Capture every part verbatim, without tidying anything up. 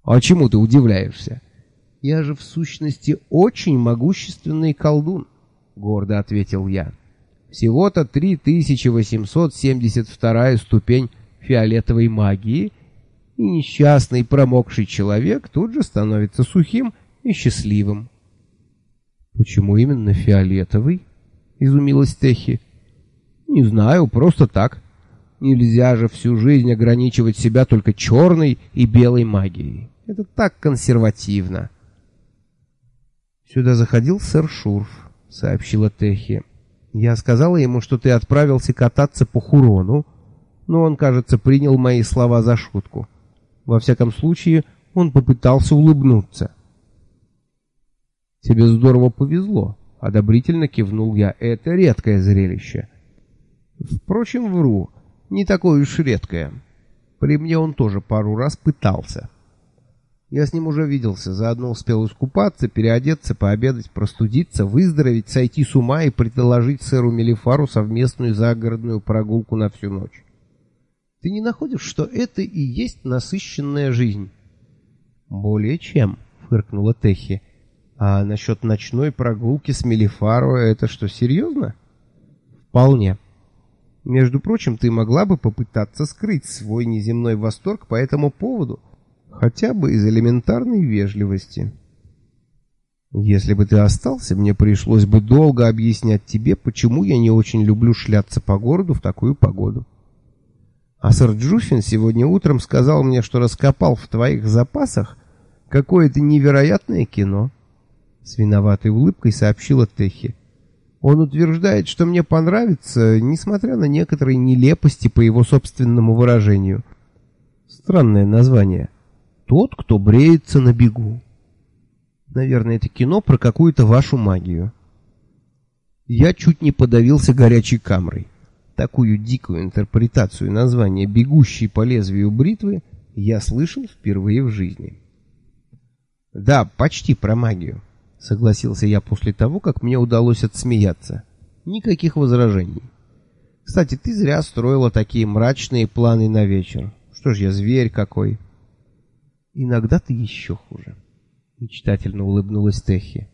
А чему ты удивляешься? Я же в сущности очень могущественный колдун, гордо ответил я. Всего-то три тысячи восемьсот семьдесят вторая ступень фиолетовой магии, и несчастный промокший человек тут же становится сухим и счастливым. Почему именно фиолетовый? Изумилась Техи. Не знаю, просто так. Нельзя же всю жизнь ограничивать себя только черной и белой магией. Это так консервативно. Сюда заходил сэр Шурф, сообщила Техи. Я сказала ему, что ты отправился кататься по Хурону, но он, кажется, принял мои слова за шутку. Во всяком случае, он попытался улыбнуться. Тебе здорово повезло, одобрительно кивнул я. Это редкое зрелище. Впрочем, вру, не такое уж редкое. При мне он тоже пару раз пытался. Я с ним уже виделся, заодно успел искупаться, переодеться, пообедать, простудиться, выздороветь, сойти с ума и предложить сэру Мелифару совместную загородную прогулку на всю ночь. Ты не находишь, что это и есть насыщенная жизнь? Более чем, фыркнула Техи. А насчет ночной прогулки с Мелифаро это что, серьезно? Вполне. Между прочим, ты могла бы попытаться скрыть свой неземной восторг по этому поводу, хотя бы из элементарной вежливости. Если бы ты остался, мне пришлось бы долго объяснять тебе, почему я не очень люблю шляться по городу в такую погоду. А сэр Джуффин сегодня утром сказал мне, что раскопал в твоих запасах какое-то невероятное кино. С виноватой улыбкой сообщила Техи. Он утверждает, что мне понравится, несмотря на некоторые нелепости по его собственному выражению. Странное название. «Тот, кто бреется на бегу». Наверное, это кино про какую-то вашу магию. Я чуть не подавился горячей камрой. Такую дикую интерпретацию названия «Бегущий по лезвию бритвы» я слышал впервые в жизни. Да, почти про магию, согласился я после того, как мне удалось отсмеяться. Никаких возражений. Кстати, ты зря строила такие мрачные планы на вечер. Что ж я, зверь какой? Иногда ты еще хуже. Мечтательно улыбнулась Техи.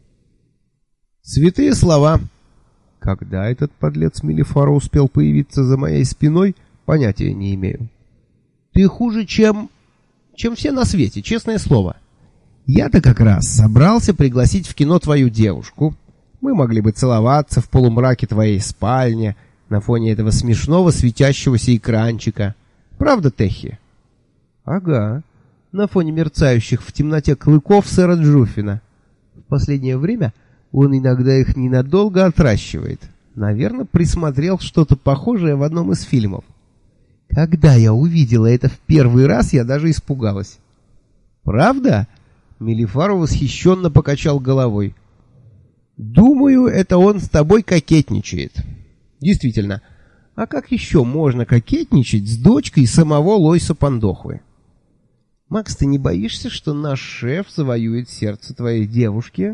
Святые слова. Когда этот подлец Мелифаро успел появиться за моей спиной, понятия не имею. Ты хуже, чем... чем все на свете, честное слово. Я-то как раз собрался пригласить в кино твою девушку. Мы могли бы целоваться в полумраке твоей спальни, на фоне этого смешного светящегося экранчика. Правда, Техи? Ага. На фоне мерцающих в темноте клыков сэра Джуффина. В последнее время он иногда их ненадолго отращивает. Наверное, присмотрел что-то похожее в одном из фильмов. Когда я увидела это в первый раз, я даже испугалась. Правда? Мелифаро восхищенно покачал головой. Думаю, это он с тобой кокетничает. Действительно, а как еще можно кокетничать с дочкой самого Лойса Пандохвы? Макс, ты не боишься, что наш шеф завоюет сердце твоей девушки?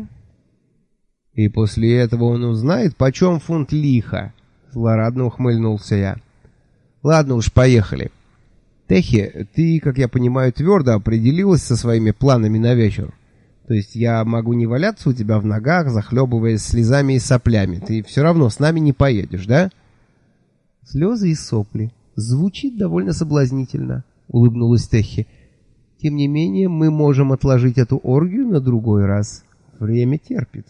И после этого он узнает, почем фунт лиха. Злорадно ухмыльнулся я. Ладно уж, поехали. Техи, ты, как я понимаю, твердо определилась со своими планами на вечер. То есть я могу не валяться у тебя в ногах, захлебываясь слезами и соплями. Ты все равно с нами не поедешь, да? Слезы и сопли. Звучит довольно соблазнительно, улыбнулась Техи. Тем не менее, мы можем отложить эту оргию на другой раз. Время терпит.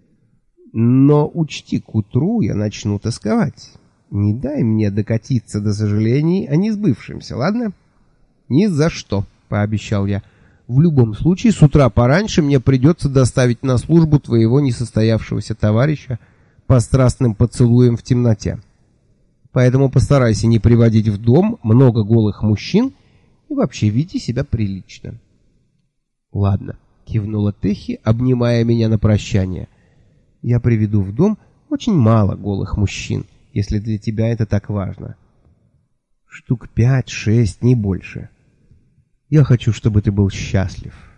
Но учти, к утру я начну тосковать. Не дай мне докатиться до сожалений о несбывшемся, ладно? Ни за что, пообещал я. В любом случае, с утра пораньше мне придется доставить на службу твоего несостоявшегося товарища по страстным поцелуям в темноте. Поэтому постарайся не приводить в дом много голых мужчин и вообще веди себя прилично. Ладно, кивнула Техи, обнимая меня на прощание. Я приведу в дом очень мало голых мужчин, если для тебя это так важно. Штук пять-шесть, не больше. Я хочу, чтобы ты был счастлив.